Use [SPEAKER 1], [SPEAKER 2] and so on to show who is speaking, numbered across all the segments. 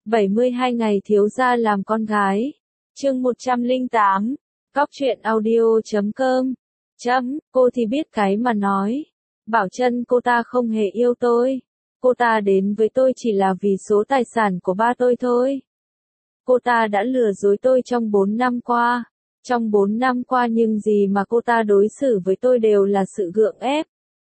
[SPEAKER 1] 72 ngày thiếu gia làm con gái. Chương 108. Cóc truyện audio.com. Cô thì biết cái mà nói. Bảo Trân cô ta không hề yêu tôi. Cô ta đến với tôi chỉ là vì số tài sản của ba tôi thôi. Cô ta đã lừa dối tôi trong 4 năm qua. Trong 4 năm qua nhưng gì mà cô ta đối xử với tôi đều là sự gượng ép.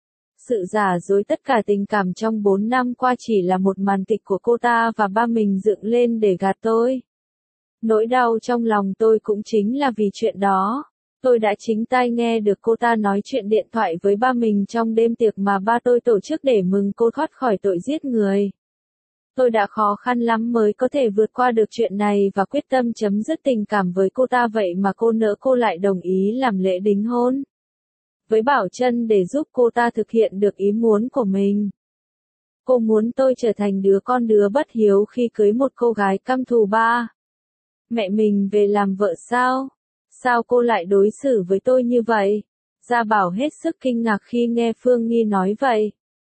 [SPEAKER 1] Sự giả dối tất cả tình cảm trong 4 năm qua chỉ là một màn kịch của cô ta và ba mình dựng lên để gạt tôi. Nỗi đau trong lòng tôi cũng chính là vì chuyện đó. Tôi đã chính tai nghe được cô ta nói chuyện điện thoại với ba mình trong đêm tiệc mà ba tôi tổ chức để mừng cô thoát khỏi tội giết người. Tôi đã khó khăn lắm mới có thể vượt qua được chuyện này và quyết tâm chấm dứt tình cảm với cô ta, vậy mà cô nỡ cô lại đồng ý làm lễ đính hôn với Bảo Trân để giúp cô ta thực hiện được ý muốn của mình. Cô muốn tôi trở thành đứa bất hiếu khi cưới một cô gái căm thù ba mẹ mình về làm vợ sao? Sao cô lại đối xử với tôi như vậy? Gia Bảo hết sức kinh ngạc khi nghe Phương Nghi nói vậy.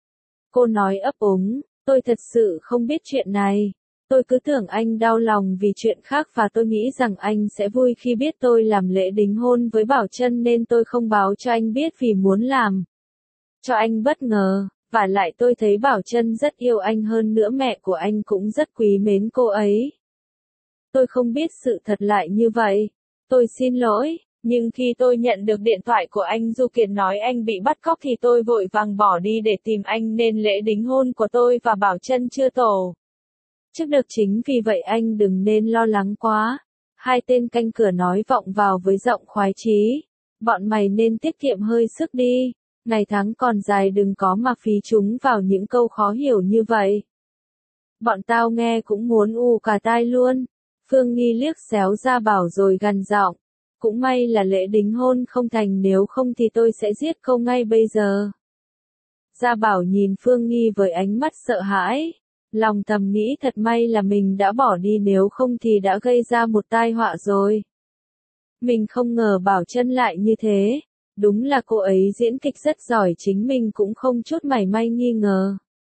[SPEAKER 1] Cô nói ấp úng, tôi thật sự không biết chuyện này. Tôi cứ tưởng anh đau lòng vì chuyện khác và tôi nghĩ rằng anh sẽ vui khi biết tôi làm lễ đính hôn với Bảo Trân nên tôi không báo cho anh biết vì muốn làm cho anh bất ngờ. Và lại tôi thấy Bảo Trân rất yêu anh, hơn nữa mẹ của anh cũng rất quý mến cô ấy. Tôi không biết sự thật lại như vậy. Tôi xin lỗi, nhưng khi tôi nhận được điện thoại của anh Du Kiệt nói anh bị bắt cóc thì tôi vội vàng bỏ đi để tìm anh nên lễ đính hôn của tôi và Bảo Trân chưa tổ chức được, chính vì vậy anh đừng nên lo lắng quá. Hai tên canh cửa nói vọng vào với giọng khoái chí. Bọn mày nên tiết kiệm hơi sức đi. Ngày tháng còn dài, đừng có mà phí chúng vào những câu khó hiểu như vậy. Bọn tao nghe cũng muốn ù cả tai luôn. Phương Nghi liếc xéo Gia Bảo rồi gằn giọng. Cũng may là lễ đính hôn không thành, nếu không thì tôi sẽ giết cô ngay bây giờ. Gia Bảo nhìn Phương Nghi với ánh mắt sợ hãi. Lòng thầm nghĩ thật may là mình đã bỏ đi, nếu không thì đã gây ra một tai họa rồi. Mình không ngờ Bảo Trân lại như thế. Đúng là cô ấy diễn kịch rất giỏi, chính mình cũng không chút mảy may nghi ngờ.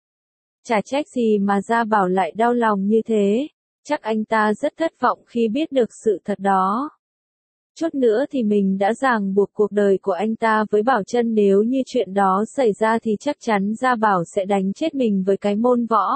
[SPEAKER 1] Chả trách gì mà Gia Bảo lại đau lòng như thế. Chắc anh ta rất thất vọng khi biết được sự thật đó. Chút nữa thì mình đã ràng buộc cuộc đời của anh ta với Bảo Trân, nếu như chuyện đó xảy ra thì chắc chắn Gia Bảo sẽ đánh chết mình với cái môn võ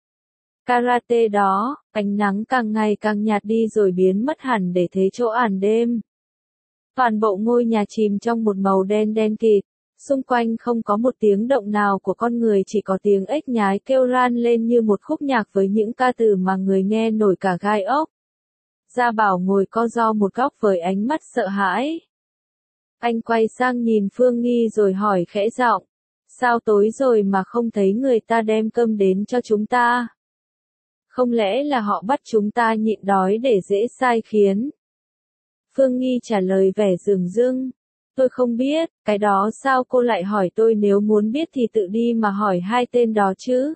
[SPEAKER 1] karate đó. Ánh nắng càng ngày càng nhạt đi rồi biến mất hẳn để thế chỗ ảm đêm. Toàn bộ ngôi nhà chìm trong một màu đen đen kịt. Xung quanh không có một tiếng động nào của con người, chỉ có tiếng ếch nhái kêu ran lên như một khúc nhạc với những ca từ mà người nghe nổi cả gai ốc. Gia Bảo ngồi co ro một góc với ánh mắt sợ hãi. Anh quay sang nhìn Phương Nghi rồi hỏi khẽ giọng. Sao tối rồi mà không thấy người ta đem cơm đến cho chúng ta? Không lẽ là họ bắt chúng ta nhịn đói để dễ sai khiến? Phương Nghi trả lời vẻ dửng dưng. Tôi không biết, cái đó sao cô lại hỏi tôi, nếu muốn biết thì tự đi mà hỏi hai tên đó chứ.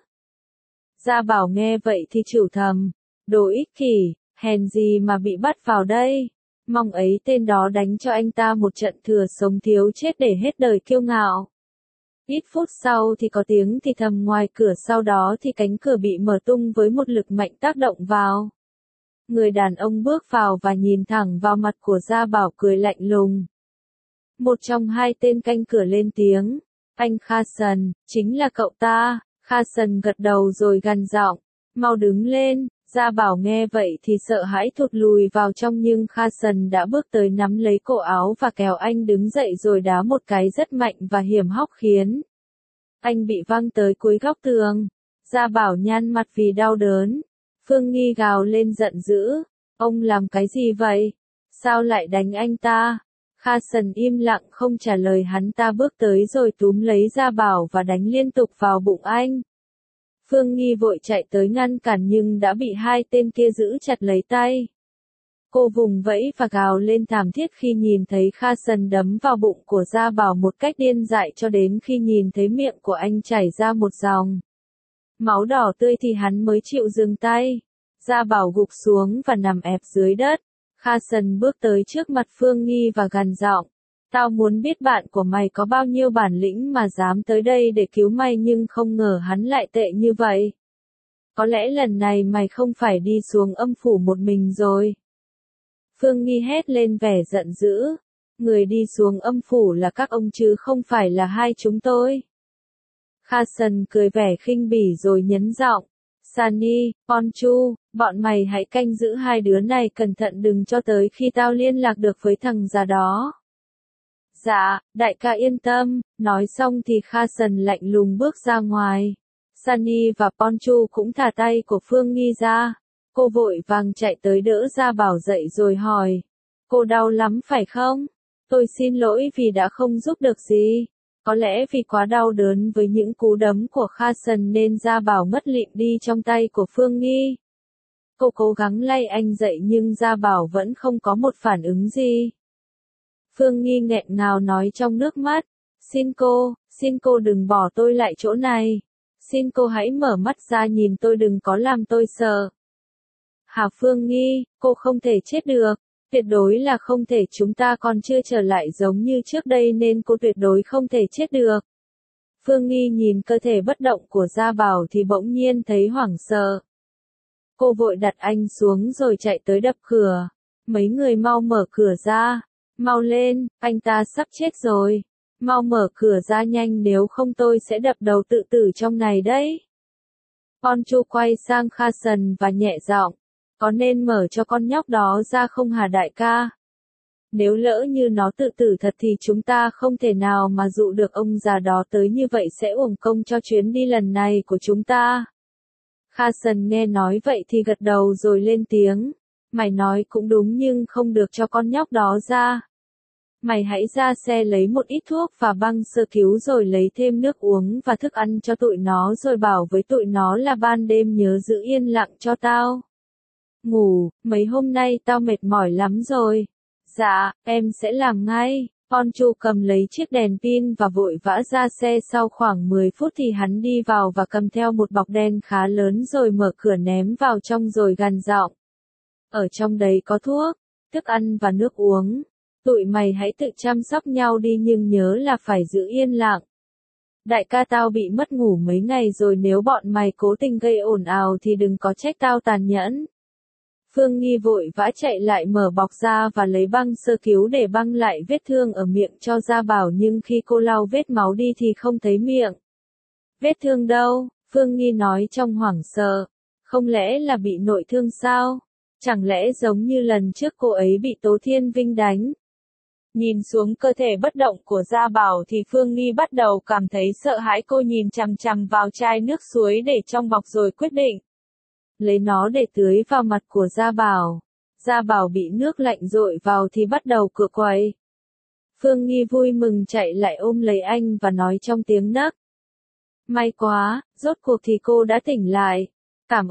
[SPEAKER 1] Gia Bảo nghe vậy thì chửi thầm. Đồ ích kỷ, hèn gì mà bị bắt vào đây. Mong ấy tên đó đánh cho anh ta một trận thừa sống thiếu chết để hết đời kiêu ngạo. Ít phút sau thì có tiếng thì thầm ngoài cửa, sau đó thì cánh cửa bị mở tung với một lực mạnh tác động vào. Người đàn ông bước vào và nhìn thẳng vào mặt của Gia Bảo cười lạnh lùng. Một trong hai tên canh cửa lên tiếng. Anh Khasan, chính là cậu ta. Khasan gật đầu rồi gằn giọng. Mau đứng lên. Gia Bảo nghe vậy thì sợ hãi thụt lùi vào trong, nhưng Khasan đã bước tới nắm lấy cổ áo và kéo anh đứng dậy rồi đá một cái rất mạnh và hiểm hóc khiến anh bị văng tới cuối góc tường. Gia Bảo nhăn mặt vì đau đớn. Phương Nghi gào lên giận dữ. Ông làm cái gì vậy? Sao lại đánh anh ta? Khasan im lặng không trả lời, hắn ta bước tới rồi túm lấy Gia Bảo và đánh liên tục vào bụng anh. Phương Nghi vội chạy tới ngăn cản nhưng đã bị hai tên kia giữ chặt lấy tay. Cô vùng vẫy và gào lên thảm thiết khi nhìn thấy Khasan đấm vào bụng của Gia Bảo một cách điên dại, cho đến khi nhìn thấy miệng của anh chảy ra một dòng máu đỏ tươi thì hắn mới chịu dừng tay. Gia Bảo gục xuống và nằm ẹp dưới đất. Khasan bước tới trước mặt Phương Nghi và gằn giọng. Tao muốn biết bạn của mày có bao nhiêu bản lĩnh mà dám tới đây để cứu mày, nhưng không ngờ hắn lại tệ như vậy. có lẽ lần này mày không phải đi xuống âm phủ một mình rồi. Phương Nghi hét lên vẻ giận dữ. Người đi xuống âm phủ là các ông chứ không phải là hai chúng tôi. Kha Sần cười vẻ khinh bỉ rồi nhấn giọng. Sunny, Ponchu, bọn mày hãy canh giữ hai đứa này cẩn thận đừng cho tới khi tao liên lạc được với thằng già đó. Dạ, đại ca yên tâm, nói xong thì Kha Sần lạnh lùng bước ra ngoài. Sunny và Ponchu cũng thả tay của Phương Nghi ra. Cô vội vàng chạy tới đỡ Gia Bảo dậy rồi hỏi. Cô đau lắm phải không? Tôi xin lỗi vì đã không giúp được gì. Có lẽ vì quá đau đớn với những cú đấm của Kha Sần nên Gia Bảo ngất lịm đi trong tay của Phương Nghi. Cô cố gắng lay anh dậy nhưng Gia Bảo vẫn không có một phản ứng gì. Phương Nghi nghẹn ngào nói trong nước mắt. Xin cô đừng bỏ tôi lại chỗ này. Xin cô hãy mở mắt ra nhìn tôi đừng có làm tôi sợ. Hả Phương Nghi, cô không thể chết được. Tuyệt đối là không thể chúng ta còn chưa trở lại giống như trước đây nên cô tuyệt đối không thể chết được. Phương Nghi nhìn cơ thể bất động của Gia Bảo thì bỗng nhiên thấy hoảng sợ. Cô vội đặt anh xuống rồi chạy tới đập cửa. Mấy người mau mở cửa ra. Mau lên, anh ta sắp chết rồi. Mau mở cửa ra nhanh nếu không tôi sẽ đập đầu tự tử trong này đấy. Ponchu quay sang Kha Sần và nhẹ giọng. Có nên mở cho con nhóc đó ra không hả đại ca? Nếu lỡ như nó tự tử thật thì chúng ta không thể nào mà dụ được ông già đó tới như vậy sẽ uổng công cho chuyến đi lần này của chúng ta. Kha Sần nghe nói vậy thì gật đầu rồi lên tiếng. Mày nói cũng đúng nhưng không được cho con nhóc đó ra. Mày hãy ra xe lấy một ít thuốc và băng sơ cứu rồi lấy thêm nước uống và thức ăn cho tụi nó rồi bảo với tụi nó là ban đêm nhớ giữ yên lặng cho tao. Ngủ, mấy hôm nay tao mệt mỏi lắm rồi. Dạ, em sẽ làm ngay. Ponchu cầm lấy chiếc đèn pin và vội vã ra xe sau khoảng 10 phút thì hắn đi vào và cầm theo một bọc đen khá lớn rồi mở cửa ném vào trong rồi gằn giọng. Ở trong đấy có thuốc, thức ăn và nước uống. Tụi mày hãy tự chăm sóc nhau đi nhưng nhớ là phải giữ yên lặng. Đại ca tao bị mất ngủ mấy ngày rồi nếu bọn mày cố tình gây ồn ào thì đừng có trách tao tàn nhẫn. Phương Nghi vội vã chạy lại mở bọc ra và lấy băng sơ cứu để băng lại vết thương ở miệng cho Gia Bảo nhưng khi cô lau vết máu đi thì không thấy miệng. Vết thương đâu? Phương Nghi nói trong hoảng sợ. Không lẽ là bị nội thương sao? Chẳng lẽ giống như lần trước cô ấy bị Tố Thiên Vinh đánh? Nhìn xuống cơ thể bất động của Gia Bảo thì Phương Nghi bắt đầu cảm thấy sợ hãi cô nhìn chằm chằm vào chai nước suối để trong bọc rồi quyết định. Lấy nó để tưới vào mặt của Gia Bảo. Gia Bảo bị nước lạnh dội vào thì bắt đầu cựa quậy. Phương Nghi vui mừng chạy lại ôm lấy anh và nói trong tiếng nấc. May quá, rốt cuộc thì cô đã tỉnh lại. Cảm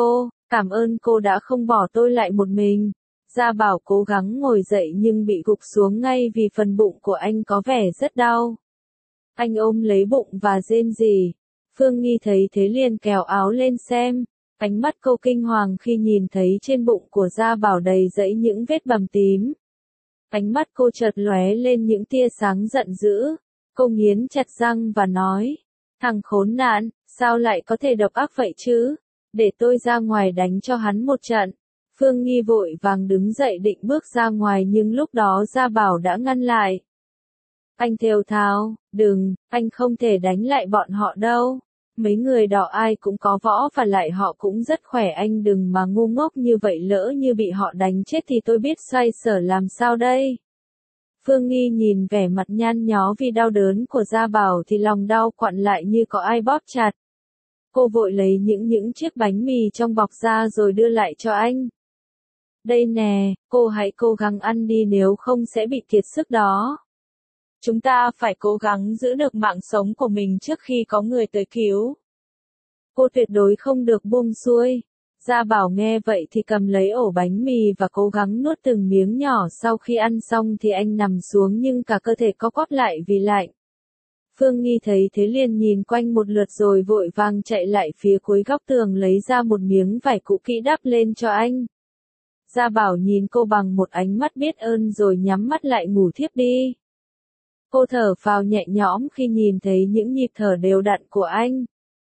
[SPEAKER 1] ơn cô đã không bỏ tôi lại một mình. Gia Bảo cố gắng ngồi dậy nhưng bị gục xuống ngay vì phần bụng của anh có vẻ rất đau. Anh ôm lấy bụng và rên rỉ. Phương Nghi thấy thế liền kéo áo lên xem. Ánh mắt cô kinh hoàng khi nhìn thấy trên bụng của Gia Bảo đầy dẫy những vết bầm tím. Ánh mắt cô chợt lóe lên những tia sáng giận dữ. Cô nghiến chặt răng và nói. Thằng khốn nạn, sao lại có thể độc ác vậy chứ? Để tôi ra ngoài đánh cho hắn một trận. Phương Nghi vội vàng đứng dậy định bước ra ngoài nhưng lúc đó Gia Bảo đã ngăn lại. Anh thều thào, đừng, anh không thể đánh lại bọn họ đâu. Mấy người đó ai cũng có võ và lại họ cũng rất khỏe anh đừng mà ngu ngốc như vậy lỡ như bị họ đánh chết thì tôi biết xoay sở làm sao đây. Phương Nghi nhìn vẻ mặt nhăn nhó vì đau đớn của Gia Bảo thì lòng đau quặn lại như có ai bóp chặt. Cô vội lấy những chiếc bánh mì trong bọc ra rồi đưa lại cho anh. Đây nè, cô hãy cố gắng ăn đi nếu không sẽ bị kiệt sức đó. Chúng ta phải cố gắng giữ được mạng sống của mình trước khi có người tới cứu. Cô tuyệt đối không được buông xuôi. Gia Bảo nghe vậy thì cầm lấy ổ bánh mì và cố gắng nuốt từng miếng nhỏ sau khi ăn xong thì anh nằm xuống nhưng cả cơ thể co quắp lại vì lạnh. Phương Nghi thấy thế liền nhìn quanh một lượt rồi vội vàng chạy lại phía cuối góc tường lấy ra một miếng vải cũ kỹ đắp lên cho anh. Gia Bảo nhìn cô bằng một ánh mắt biết ơn rồi nhắm mắt lại ngủ thiếp đi. Cô thở phào nhẹ nhõm khi nhìn thấy những nhịp thở đều đặn của anh.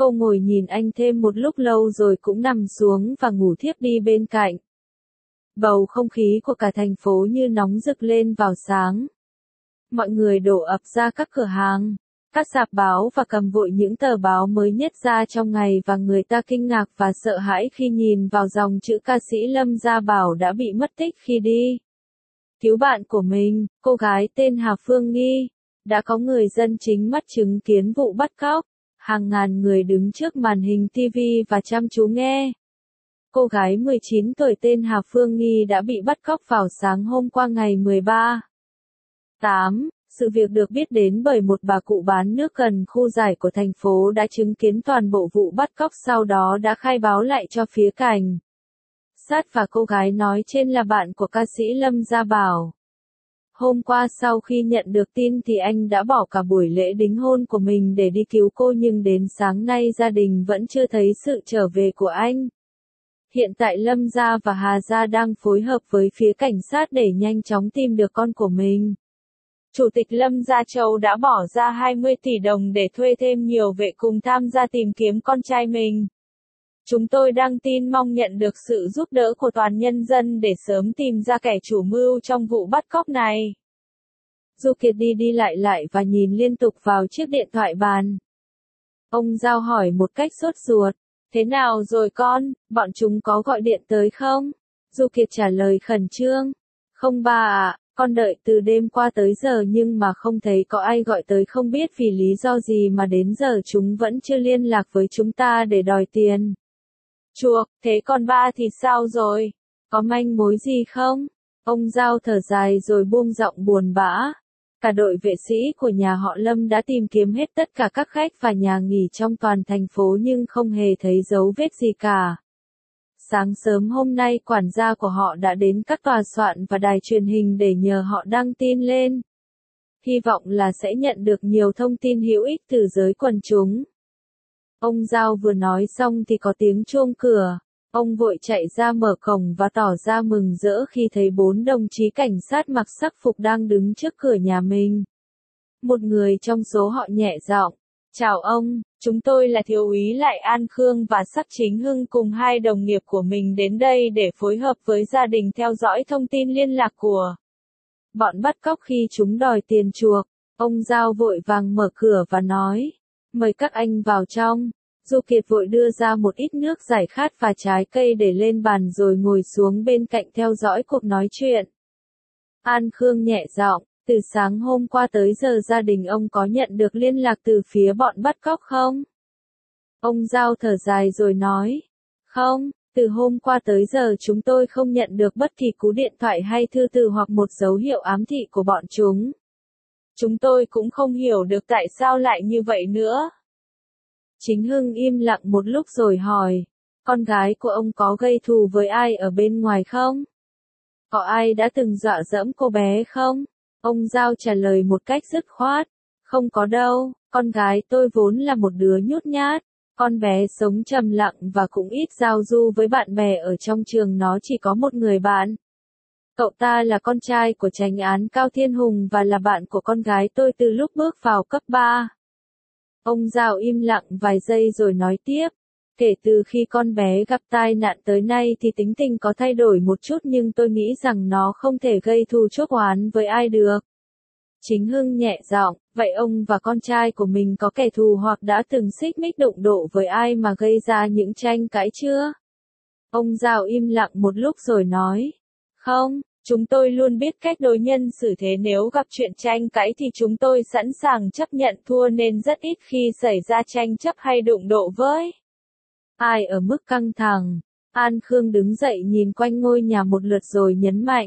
[SPEAKER 1] Cô ngồi nhìn anh thêm một lúc lâu rồi cũng nằm xuống và ngủ thiếp đi bên cạnh. Bầu không khí của cả thành phố như nóng rực lên vào sáng. Mọi người đổ ập ra các cửa hàng, các rạp báo và cầm vội những tờ báo mới nhất ra trong ngày và người ta kinh ngạc và sợ hãi khi nhìn vào dòng chữ ca sĩ Lâm Gia Bảo đã bị mất tích khi đi cứu bạn của mình, cô gái tên Hà Phương Nghi. Đã có người dân chính mắt chứng kiến vụ bắt cóc, hàng ngàn người đứng trước màn hình TV và chăm chú nghe. Cô gái 19 tuổi tên Hà Phương Nghi đã bị bắt cóc vào sáng hôm qua ngày 13/8. Sự việc được biết đến bởi một bà cụ bán nước gần khu giải của thành phố đã chứng kiến toàn bộ vụ bắt cóc, sau đó đã khai báo lại cho phía cảnh sát và cô gái nói trên là bạn của ca sĩ Lâm Gia Bảo. Hôm qua sau khi nhận được tin thì anh đã bỏ cả buổi lễ đính hôn của mình để đi cứu cô, nhưng đến sáng nay gia đình vẫn chưa thấy sự trở về của anh. Hiện tại Lâm Gia và Hà Gia đang phối hợp với phía cảnh sát để nhanh chóng tìm được con của mình. Chủ tịch Lâm Gia Châu đã bỏ ra 20 tỷ đồng để thuê thêm nhiều vệ cùng tham gia tìm kiếm con trai mình. Chúng tôi đang tin mong nhận được sự giúp đỡ của toàn nhân dân để sớm tìm ra kẻ chủ mưu trong vụ bắt cóc này. Du Kiệt đi lại và nhìn liên tục vào chiếc điện thoại bàn. Ông Giao hỏi một cách sốt ruột. Thế nào rồi con, bọn chúng có gọi điện tới không? Du Kiệt trả lời khẩn trương. Không ba ạ, con đợi từ đêm qua tới giờ nhưng mà không thấy có ai gọi tới, không biết vì lý do gì mà đến giờ chúng vẫn chưa liên lạc với chúng ta để đòi tiền chuộc. Thế còn ba thì sao rồi? Có manh mối gì không? Ông Giao thở dài rồi buông giọng buồn bã. Cả đội vệ sĩ của nhà họ Lâm đã tìm kiếm hết tất cả các khách và nhà nghỉ trong toàn thành phố nhưng không hề thấy dấu vết gì cả. Sáng sớm hôm nay quản gia của họ đã đến các tòa soạn và đài truyền hình để nhờ họ đăng tin lên. Hy vọng là sẽ nhận được nhiều thông tin hữu ích từ giới quần chúng. Ông Giao vừa nói xong thì có tiếng chuông cửa. Ông vội chạy ra mở cổng và tỏ ra mừng rỡ khi thấy 4 đồng chí cảnh sát mặc sắc phục đang đứng trước cửa nhà mình. Một người trong số họ nhẹ giọng, chào ông, chúng tôi là Thiếu úy Lại An Khương và Sắc Chính Hưng cùng 2 đồng nghiệp của mình đến đây để phối hợp với gia đình theo dõi thông tin liên lạc của bọn bắt cóc khi chúng đòi tiền chuộc. Ông Giao vội vàng mở cửa và nói, mời các anh vào trong. Du Kiệt vội đưa ra một ít nước giải khát và trái cây để lên bàn rồi ngồi xuống bên cạnh theo dõi cuộc nói chuyện. An Khương nhẹ giọng, từ sáng hôm qua tới giờ gia đình ông có nhận được liên lạc từ phía bọn bắt cóc không? Ông Giao thở dài rồi nói, không, từ hôm qua tới giờ chúng tôi không nhận được bất kỳ cú điện thoại hay thư từ hoặc một dấu hiệu ám thị của bọn chúng. Chúng tôi cũng không hiểu được tại sao lại như vậy nữa. Chính Hưng im lặng một lúc rồi hỏi, con gái của ông có gây thù với ai ở bên ngoài không? Có ai đã từng dọa dẫm cô bé không? Ông Giao trả lời một cách dứt khoát, không có đâu, con gái tôi vốn là một đứa nhút nhát. Con bé sống trầm lặng và cũng ít giao du với bạn bè ở trong trường, nó chỉ có một người bạn. Cậu ta là con trai của chánh án Cao Thiên Hùng và là bạn của con gái tôi từ lúc bước vào cấp 3. Ông Giao im lặng vài giây rồi nói tiếp, kể từ khi con bé gặp tai nạn tới nay thì tính tình có thay đổi một chút nhưng tôi nghĩ rằng nó không thể gây thù chuốc oán với ai được. Chính Hưng nhẹ giọng, vậy ông và con trai của mình có kẻ thù hoặc đã từng xích mích đụng độ với ai mà gây ra những tranh cãi chưa? Ông Giao im lặng một lúc rồi nói, không, chúng tôi luôn biết cách đối nhân xử thế, nếu gặp chuyện tranh cãi thì chúng tôi sẵn sàng chấp nhận thua nên rất ít khi xảy ra tranh chấp hay đụng độ với ai ở mức căng thẳng. An Khương đứng dậy nhìn quanh ngôi nhà một lượt rồi nhấn mạnh.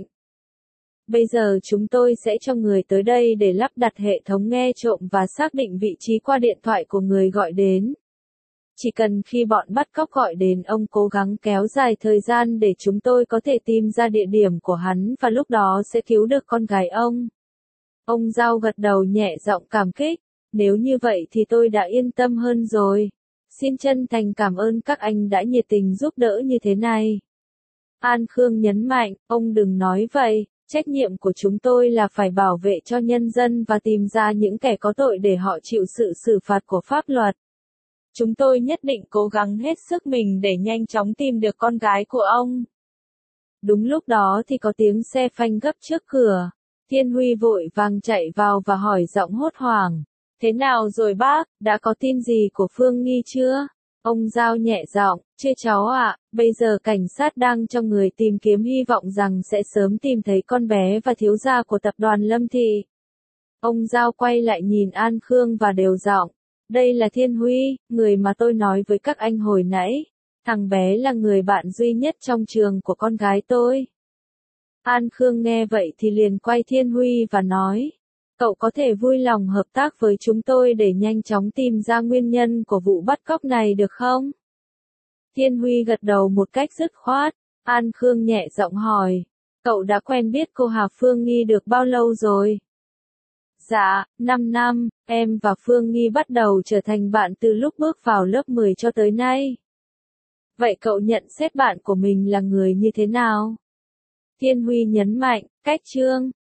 [SPEAKER 1] Bây giờ chúng tôi sẽ cho người tới đây để lắp đặt hệ thống nghe trộm và xác định vị trí qua điện thoại của người gọi đến. Chỉ cần khi bọn bắt cóc gọi đến, ông cố gắng kéo dài thời gian để chúng tôi có thể tìm ra địa điểm của hắn và lúc đó sẽ cứu được con gái ông. Ông Giao gật đầu nhẹ giọng cảm kích. Nếu như vậy thì tôi đã yên tâm hơn rồi. Xin chân thành cảm ơn các anh đã nhiệt tình giúp đỡ như thế này. An Khương nhấn mạnh, ông đừng nói vậy. Trách nhiệm của chúng tôi là phải bảo vệ cho nhân dân và tìm ra những kẻ có tội để họ chịu sự xử phạt của pháp luật. Chúng tôi nhất định cố gắng hết sức mình để nhanh chóng tìm được con gái của ông. Đúng lúc đó thì có tiếng xe phanh gấp trước cửa. Thiên Huy vội vàng chạy vào và hỏi giọng hốt hoảng. Thế nào rồi bác, đã có tin gì của Phương Nghi chưa? Ông Giao nhẹ giọng, chưa cháu ạ, bây giờ cảnh sát đang cho người tìm kiếm hy vọng rằng sẽ sớm tìm thấy con bé và thiếu gia của tập đoàn Lâm Thị. Ông Giao quay lại nhìn An Khương và đều giọng. Đây là Thiên Huy, người mà tôi nói với các anh hồi nãy. Thằng bé là người bạn duy nhất trong trường của con gái tôi. An Khương nghe vậy thì liền quay Thiên Huy và nói. Cậu có thể vui lòng hợp tác với chúng tôi để nhanh chóng tìm ra nguyên nhân của vụ bắt cóc này được không? Thiên Huy gật đầu một cách dứt khoát. An Khương nhẹ giọng hỏi. Cậu đã quen biết cô Hà Phương Nghi được bao lâu rồi? Dạ, 5 năm, em và Phương Nghi bắt đầu trở thành bạn từ lúc bước vào lớp 10 cho tới nay. Vậy cậu nhận xét bạn của mình là người như thế nào? Thiên Huy nhấn mạnh, cách chương.